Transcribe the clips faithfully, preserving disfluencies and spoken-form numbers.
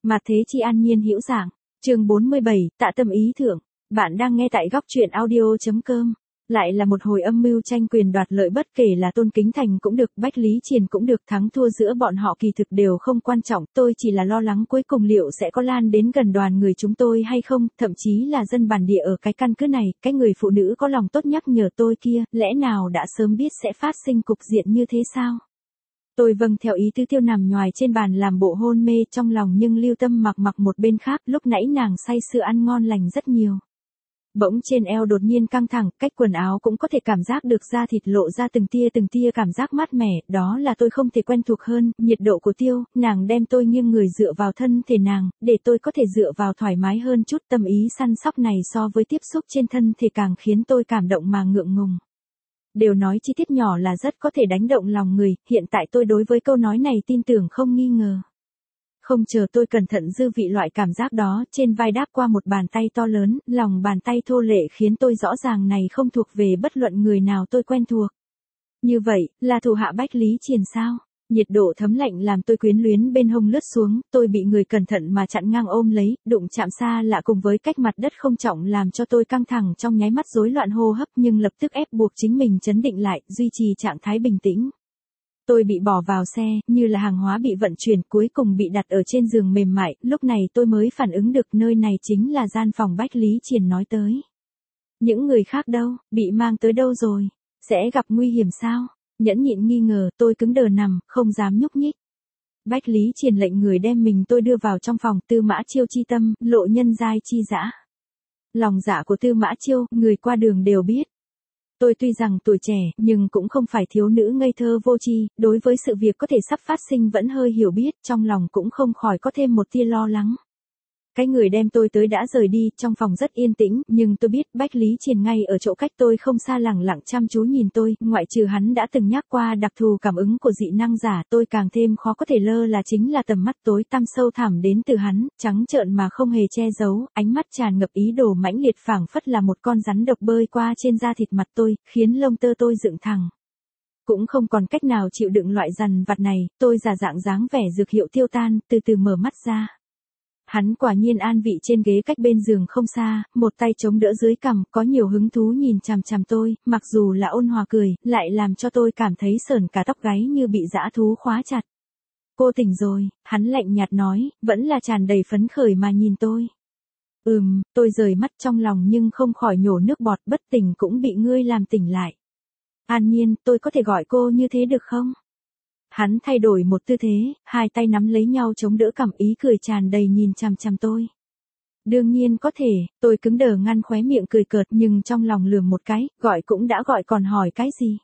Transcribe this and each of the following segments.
Mà thế chi an nhiên hữu dạng. Chương bốn mươi bảy, tạ tâm ý thượng. Bạn đang nghe tại góc truyện audio chấm com. Lại là một hồi âm mưu tranh quyền đoạt lợi, bất kể là Tôn Kính Thành cũng được, Bách Lý Triền cũng được, thắng thua giữa bọn họ kỳ thực đều không quan trọng, tôi chỉ là lo lắng cuối cùng liệu sẽ có lan đến gần đoàn người chúng tôi hay không, thậm chí là dân bản địa ở cái căn cứ này, cái người phụ nữ có lòng tốt nhắc nhở tôi kia, lẽ nào đã sớm biết sẽ phát sinh cục diện như thế sao? Tôi vâng theo ý Tư Tiêu nằm nhoài trên bàn làm bộ hôn mê trong lòng, nhưng Lưu Tâm mặc mặc một bên khác, lúc nãy nàng say sưa ăn ngon lành rất nhiều. Bỗng trên eo đột nhiên căng thẳng, cách quần áo cũng có thể cảm giác được da thịt lộ ra từng tia từng tia cảm giác mát mẻ, đó là tôi không thể quen thuộc hơn, nhiệt độ của Tiêu, nàng đem tôi nghiêng người dựa vào thân thể nàng, để tôi có thể dựa vào thoải mái hơn chút, tâm ý săn sóc này so với tiếp xúc trên thân thể càng khiến tôi cảm động mà ngượng ngùng. Đều nói chi tiết nhỏ là rất có thể đánh động lòng người, hiện tại tôi đối với câu nói này tin tưởng không nghi ngờ. Không chờ tôi cẩn thận dư vị loại cảm giác đó, trên vai đáp qua một bàn tay to lớn, lòng bàn tay thô lệ khiến tôi rõ ràng này không thuộc về bất luận người nào tôi quen thuộc. Như vậy, là thủ hạ Bách Lý Triền sao? Nhiệt độ thấm lạnh làm tôi quyến luyến bên hông lướt xuống, tôi bị người cẩn thận mà chặn ngang ôm lấy, đụng chạm xa lạ cùng với cách mặt đất không trọng làm cho tôi căng thẳng trong nháy mắt rối loạn hô hấp, nhưng lập tức ép buộc chính mình trấn định lại, duy trì trạng thái bình tĩnh. Tôi bị bỏ vào xe, như là hàng hóa bị vận chuyển, cuối cùng bị đặt ở trên giường mềm mại, lúc này tôi mới phản ứng được nơi này chính là gian phòng Bách Lý Triền nói tới. Những người khác đâu, bị mang tới đâu rồi? Sẽ gặp nguy hiểm sao? Nhẫn nhịn nghi ngờ, tôi cứng đờ nằm, không dám nhúc nhích. Bách Lý Triền lệnh người đem mình tôi đưa vào trong phòng, Tư Mã Chiêu chi tâm, lộ nhân giai chi dã. Lòng dạ của Tư Mã Chiêu, người qua đường đều biết. Tôi tuy rằng tuổi trẻ, nhưng cũng không phải thiếu nữ ngây thơ vô tri, đối với sự việc có thể sắp phát sinh vẫn hơi hiểu biết, trong lòng cũng không khỏi có thêm một tia lo lắng. Cái người đem tôi tới đã rời đi, trong phòng rất yên tĩnh, nhưng tôi biết Bách Lý Triền ngay ở chỗ cách tôi không xa lẳng lặng chăm chú nhìn tôi, ngoại trừ hắn đã từng nhắc qua đặc thù cảm ứng của dị năng giả, tôi càng thêm khó có thể lơ là chính là tầm mắt tối tăm sâu thẳm đến từ hắn, trắng trợn mà không hề che giấu, ánh mắt tràn ngập ý đồ mãnh liệt phảng phất là một con rắn độc bơi qua trên da thịt mặt tôi, khiến lông tơ tôi dựng thẳng. Cũng không còn cách nào chịu đựng loại dằn vặt này, tôi giả dạng dáng vẻ dược hiệu tiêu tan, từ từ mở mắt ra. Hắn quả nhiên an vị trên ghế cách bên giường không xa, một tay chống đỡ dưới cằm, có nhiều hứng thú nhìn chằm chằm tôi, mặc dù là ôn hòa cười, lại làm cho tôi cảm thấy sởn cả tóc gáy như bị dã thú khóa chặt. Cô tỉnh rồi, hắn lạnh nhạt nói, vẫn là tràn đầy phấn khởi mà nhìn tôi. Ừm, tôi rời mắt trong lòng nhưng không khỏi nhổ nước bọt, bất tỉnh cũng bị ngươi làm tỉnh lại. An Nhiên, tôi có thể gọi cô như thế được không? Hắn thay đổi một tư thế, hai tay nắm lấy nhau chống đỡ cằm, ý cười tràn đầy nhìn chằm chằm tôi. Đương nhiên có thể, tôi cứng đờ ngăn khóe miệng cười cợt nhưng trong lòng lườm một cái, gọi cũng đã gọi còn hỏi cái gì.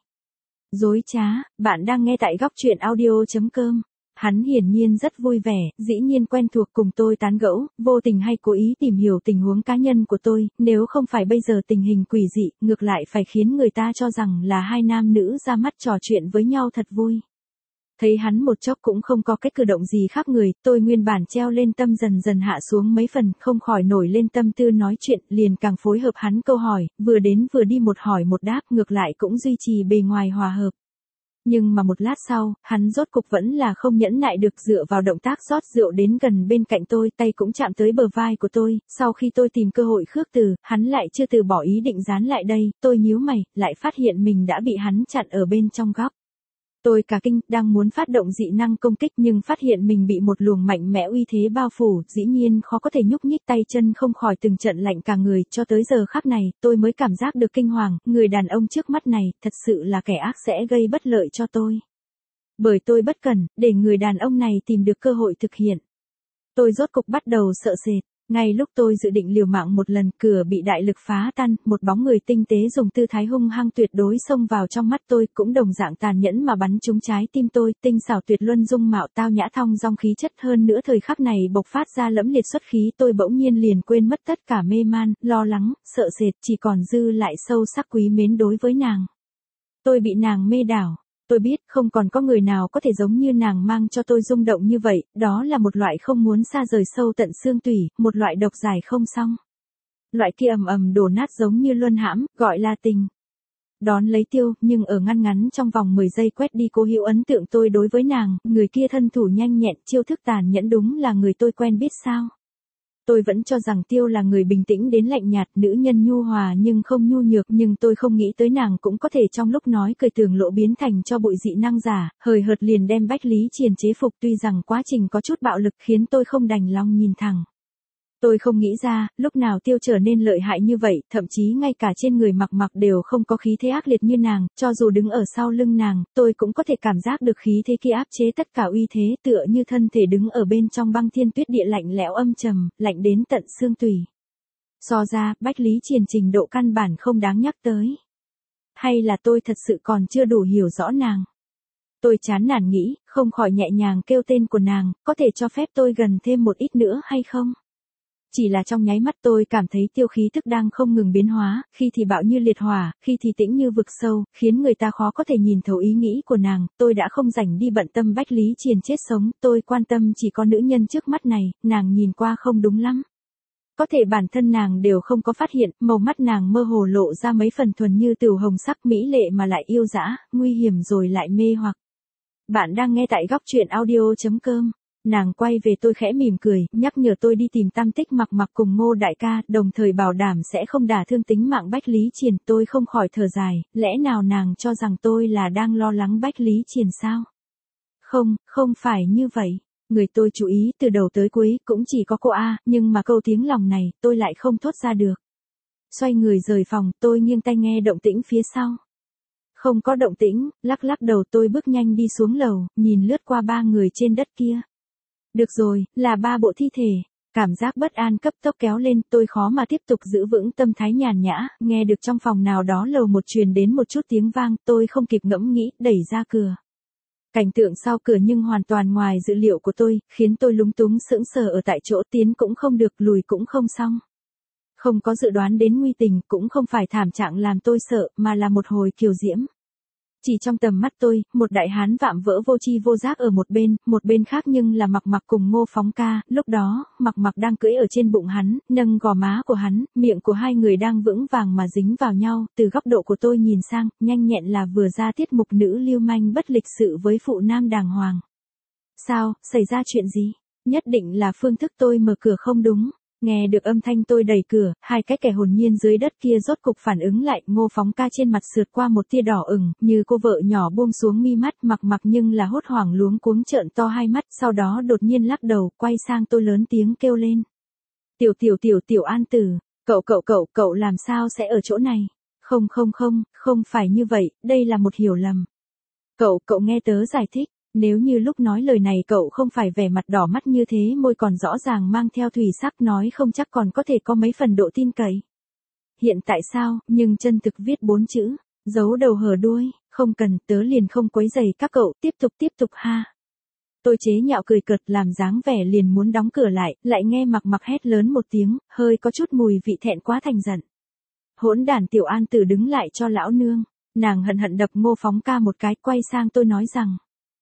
Dối trá, bạn đang nghe tại góc truyện audio chấm com. Hắn hiển nhiên rất vui vẻ, dĩ nhiên quen thuộc cùng tôi tán gẫu, vô tình hay cố ý tìm hiểu tình huống cá nhân của tôi, nếu không phải bây giờ tình hình quỷ dị, ngược lại phải khiến người ta cho rằng là hai nam nữ ra mắt trò chuyện với nhau thật vui. Thấy hắn một chốc cũng không có cách cử động gì khác người, tôi nguyên bản treo lên tâm dần dần hạ xuống mấy phần, không khỏi nổi lên tâm tư nói chuyện, liền càng phối hợp hắn câu hỏi, vừa đến vừa đi một hỏi một đáp, ngược lại cũng duy trì bề ngoài hòa hợp. Nhưng mà một lát sau, hắn rốt cục vẫn là không nhẫn nại được, dựa vào động tác rót rượu đến gần bên cạnh tôi, tay cũng chạm tới bờ vai của tôi, sau khi tôi tìm cơ hội khước từ, hắn lại chưa từ bỏ ý định dán lại đây, tôi nhíu mày, lại phát hiện mình đã bị hắn chặn ở bên trong góc. Tôi cả kinh, đang muốn phát động dị năng công kích nhưng phát hiện mình bị một luồng mạnh mẽ uy thế bao phủ, dĩ nhiên khó có thể nhúc nhích, tay chân không khỏi từng trận lạnh cả người, cho tới giờ khắc này, tôi mới cảm giác được kinh hoàng, người đàn ông trước mắt này, thật sự là kẻ ác sẽ gây bất lợi cho tôi. Bởi tôi bất cẩn, để người đàn ông này tìm được cơ hội thực hiện. Tôi rốt cục bắt đầu sợ sệt. Ngay lúc tôi dự định liều mạng một lần, cửa bị đại lực phá tan, một bóng người tinh tế dùng tư thái hung hăng tuyệt đối xông vào trong mắt tôi, cũng đồng dạng tàn nhẫn mà bắn trúng trái tim tôi, tinh xảo tuyệt luân dung mạo tao nhã thong dong khí chất, hơn nữa thời khắc này bộc phát ra lẫm liệt xuất khí, tôi bỗng nhiên liền quên mất tất cả mê man, lo lắng, sợ sệt, chỉ còn dư lại sâu sắc quý mến đối với nàng. Tôi bị nàng mê đảo. Tôi biết không còn có người nào có thể giống như nàng mang cho tôi rung động như vậy, đó là một loại không muốn xa rời sâu tận xương tủy, một loại độc giải không xong. Loại kia ầm ầm đổ nát giống như luân hãm, gọi là tình. đón lấy Tiêu, nhưng ở ngăn ngắn trong vòng mười giây quét đi cố hữu ấn tượng tôi đối với nàng, người kia thân thủ nhanh nhẹn, chiêu thức tàn nhẫn đúng là người tôi quen biết sao. Tôi vẫn cho rằng Tiêu là người bình tĩnh đến lạnh nhạt, nữ nhân nhu hòa nhưng không nhu nhược, nhưng tôi không nghĩ tới nàng cũng có thể trong lúc nói cười tường lộ biến thành cho bụi dị năng giả, hời hợt liền đem Bách Lý Triền chế phục, tuy rằng quá trình có chút bạo lực khiến tôi không đành lòng nhìn thẳng. Tôi không nghĩ ra, lúc nào Tiêu trở nên lợi hại như vậy, thậm chí ngay cả trên người Mặc Mặc đều không có khí thế ác liệt như nàng, cho dù đứng ở sau lưng nàng, tôi cũng có thể cảm giác được khí thế kia áp chế tất cả uy thế, tựa như thân thể đứng ở bên trong băng thiên tuyết địa lạnh lẽo âm trầm, lạnh đến tận xương tủy. So ra, Bách Lý Triền trình độ căn bản không đáng nhắc tới. Hay là tôi thật sự còn chưa đủ hiểu rõ nàng? Tôi chán nản nghĩ, không khỏi nhẹ nhàng kêu tên của nàng, có thể cho phép tôi gần thêm một ít nữa hay không? Chỉ là trong nháy mắt tôi cảm thấy Tiêu khí tức đang không ngừng biến hóa, khi thì bạo như liệt hỏa, khi thì tĩnh như vực sâu, khiến người ta khó có thể nhìn thấu ý nghĩ của nàng. Tôi đã không rảnh đi bận tâm Bách Lý Triền chết sống, tôi quan tâm chỉ có nữ nhân trước mắt này, nàng nhìn qua không đúng lắm. Có thể bản thân nàng đều không có phát hiện, màu mắt nàng mơ hồ lộ ra mấy phần thuần như tửu hồng sắc, mỹ lệ mà lại yêu dã, nguy hiểm rồi lại mê hoặc. Bạn đang nghe tại góc truyện audio chấm com. Nàng quay về tôi khẽ mỉm cười, nhắc nhở tôi đi tìm tam tích Mặc Mặc cùng Ngô đại ca, đồng thời bảo đảm sẽ không đả thương tính mạng Bách Lý Triền. Tôi không khỏi thở dài, lẽ nào nàng cho rằng tôi là đang lo lắng Bách Lý Triền sao? Không, không phải như vậy. Người tôi chú ý từ đầu tới cuối cũng chỉ có cô A, nhưng mà câu tiếng lòng này tôi lại không thốt ra được. Xoay người rời phòng, tôi nghiêng tai nghe động tĩnh phía sau. Không có động tĩnh, lắc lắc đầu tôi bước nhanh đi xuống lầu, nhìn lướt qua ba người trên đất kia. Được rồi, là ba bộ thi thể. Cảm giác bất an cấp tốc kéo lên, tôi khó mà tiếp tục giữ vững tâm thái nhàn nhã, nghe được trong phòng nào đó lầu một truyền đến một chút tiếng vang, tôi không kịp ngẫm nghĩ, đẩy ra cửa. Cảnh tượng sau cửa nhưng hoàn toàn ngoài dự liệu của tôi, khiến tôi lúng túng sững sờ ở tại chỗ, tiến cũng không được, lùi cũng không xong. Không có dự đoán đến nguy tình, cũng không phải thảm trạng làm tôi sợ, mà là một hồi kiều diễm. Chỉ trong tầm mắt tôi, một đại hán vạm vỡ vô tri vô giác ở một bên, một bên khác nhưng là Mặc Mặc cùng Ngô Phóng Ca, lúc đó, Mặc Mặc đang cưỡi ở trên bụng hắn, nâng gò má của hắn, miệng của hai người đang vững vàng mà dính vào nhau, từ góc độ của tôi nhìn sang, nhanh nhẹn là vừa ra tiết mục nữ lưu manh bất lịch sự với phụ nam đàng hoàng. Sao, xảy ra chuyện gì? Nhất định là phương thức tôi mở cửa không đúng. Nghe được âm thanh tôi đẩy cửa, hai cái kẻ hồn nhiên dưới đất kia rốt cục phản ứng lại, Ngô Phóng Ca trên mặt sượt qua một tia đỏ ửng, như cô vợ nhỏ buông xuống mi mắt, Mặc Mặc nhưng là hốt hoảng luống cuống trợn to hai mắt, sau đó đột nhiên lắc đầu, quay sang tôi lớn tiếng kêu lên. Tiểu tiểu tiểu tiểu An Tử, cậu cậu cậu, cậu làm sao sẽ ở chỗ này? Không không không, không phải như vậy, đây là một hiểu lầm. Cậu, cậu nghe tớ giải thích. Nếu như lúc nói lời này cậu không phải vẻ mặt đỏ mắt như thế, môi còn rõ ràng mang theo thủy sắc, nói không chắc còn có thể có mấy phần độ tin cậy. Hiện tại sao, nhưng chân thực viết bốn chữ, giấu đầu hở đuôi, không cần, tớ liền không quấy rầy các cậu, tiếp tục tiếp tục ha. Tôi chế nhạo cười cợt làm dáng vẻ liền muốn đóng cửa lại, lại nghe Mặc Mặc hét lớn một tiếng, hơi có chút mùi vị thẹn quá thành giận. Hỗn đản tiểu An Tử đứng lại cho lão nương, nàng hận hận đập Ngô Phóng Ca một cái, quay sang tôi nói rằng.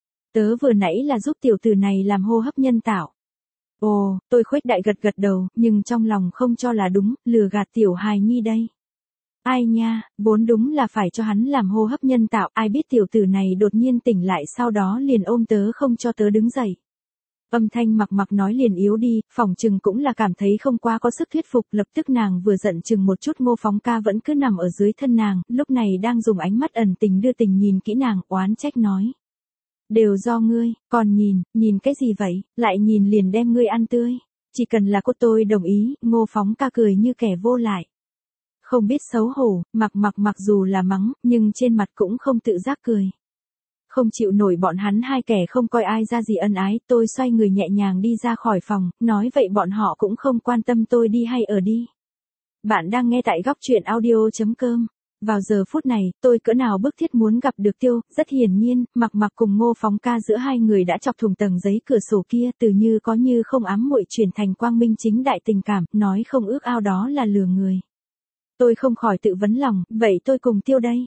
Tớ vừa nãy là giúp tiểu tử này làm hô hấp nhân tạo. Ồ, tôi khuếch đại gật gật đầu, nhưng trong lòng không cho là đúng, lừa gạt tiểu hài nhi đây. Ai nha, vốn đúng là phải cho hắn làm hô hấp nhân tạo, ai biết tiểu tử này đột nhiên tỉnh lại sau đó liền ôm tớ không cho tớ đứng dậy. Âm thanh Mặc Mặc nói liền yếu đi, phỏng chừng cũng là cảm thấy không quá có sức thuyết phục, lập tức nàng vừa giận chừng một chút, Ngô Phóng Ca vẫn cứ nằm ở dưới thân nàng, lúc này đang dùng ánh mắt ẩn tình đưa tình nhìn kỹ nàng, oán trách nói. Đều do ngươi, còn nhìn, nhìn cái gì vậy, lại nhìn liền đem ngươi ăn tươi. Chỉ cần là cô tôi đồng ý, Ngô Phóng Ca cười như kẻ vô lại. Không biết xấu hổ, Mặc Mặc mặc dù là mắng, nhưng trên mặt cũng không tự giác cười. Không chịu nổi bọn hắn hai kẻ không coi ai ra gì ân ái, tôi xoay người nhẹ nhàng đi ra khỏi phòng, nói vậy bọn họ cũng không quan tâm tôi đi hay ở đi. Bạn đang nghe tại góc truyện audio chấm com. Vào giờ phút này, tôi cỡ nào bức thiết muốn gặp được Tiêu, rất hiển nhiên, Mặc Mặc cùng Ngô Phóng Ca giữa hai người đã chọc thủng tầng giấy cửa sổ kia, từ như có như không ám muội chuyển thành quang minh chính đại tình cảm, nói không ước ao đó là lừa người. Tôi không khỏi tự vấn lòng, vậy tôi cùng Tiêu đây.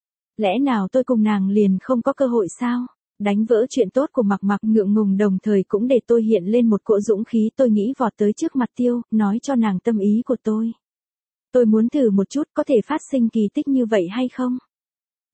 Lẽ nào tôi cùng nàng liền không có cơ hội sao? Đánh vỡ chuyện tốt của Mặc Mặc ngượng ngùng đồng thời cũng để tôi hiện lên một cỗ dũng khí, tôi nghĩ vọt tới trước mặt Tiêu, nói cho nàng tâm ý của tôi. Tôi muốn thử một chút có thể phát sinh kỳ tích như vậy hay không?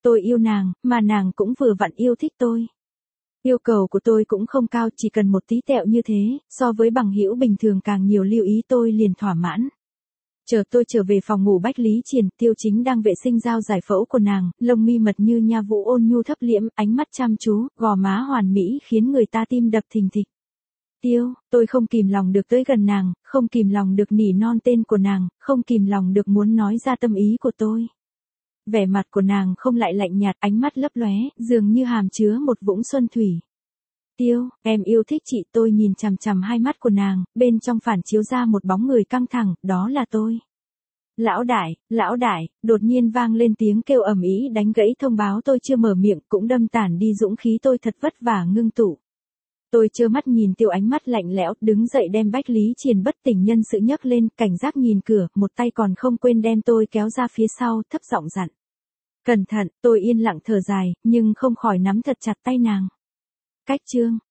tôi yêu nàng, mà nàng cũng vừa vặn yêu thích tôi. Yêu cầu của tôi cũng không cao, chỉ cần một tí tẹo như thế, so với bằng hữu bình thường càng nhiều lưu ý tôi liền thỏa mãn. Chờ tôi trở về phòng ngủ Bách Lý Triền, Tiêu Chính đang vệ sinh dao giải phẫu của nàng, lông mi mật như nha vũ ôn nhu thấp liễm, ánh mắt chăm chú, gò má hoàn mỹ khiến người ta tim đập thình thịch. Tiêu, tôi không kìm lòng được tới gần nàng, không kìm lòng được nỉ non tên của nàng, không kìm lòng được muốn nói ra tâm ý của tôi. Vẻ mặt của nàng không lại lạnh nhạt, ánh mắt lấp lóe, dường như hàm chứa một vũng xuân thủy. Tiêu, em yêu thích chị. Tôi nhìn chằm chằm hai mắt của nàng, bên trong phản chiếu ra một bóng người căng thẳng, đó là tôi. Lão đại, lão đại, đột nhiên vang lên tiếng kêu ầm ĩ đánh gãy thông báo tôi chưa mở miệng, cũng đâm tản đi dũng khí tôi thật vất vả ngưng tụ. Tôi trơ mắt nhìn Tiêu ánh mắt lạnh lẽo, đứng dậy đem Bách Lý Triền bất tỉnh nhân sự nhấc lên, cảnh giác nhìn cửa, một tay còn không quên đem tôi kéo ra phía sau, thấp giọng dặn. Cẩn thận. Tôi yên lặng thở dài, nhưng không khỏi nắm thật chặt tay nàng. Cách chương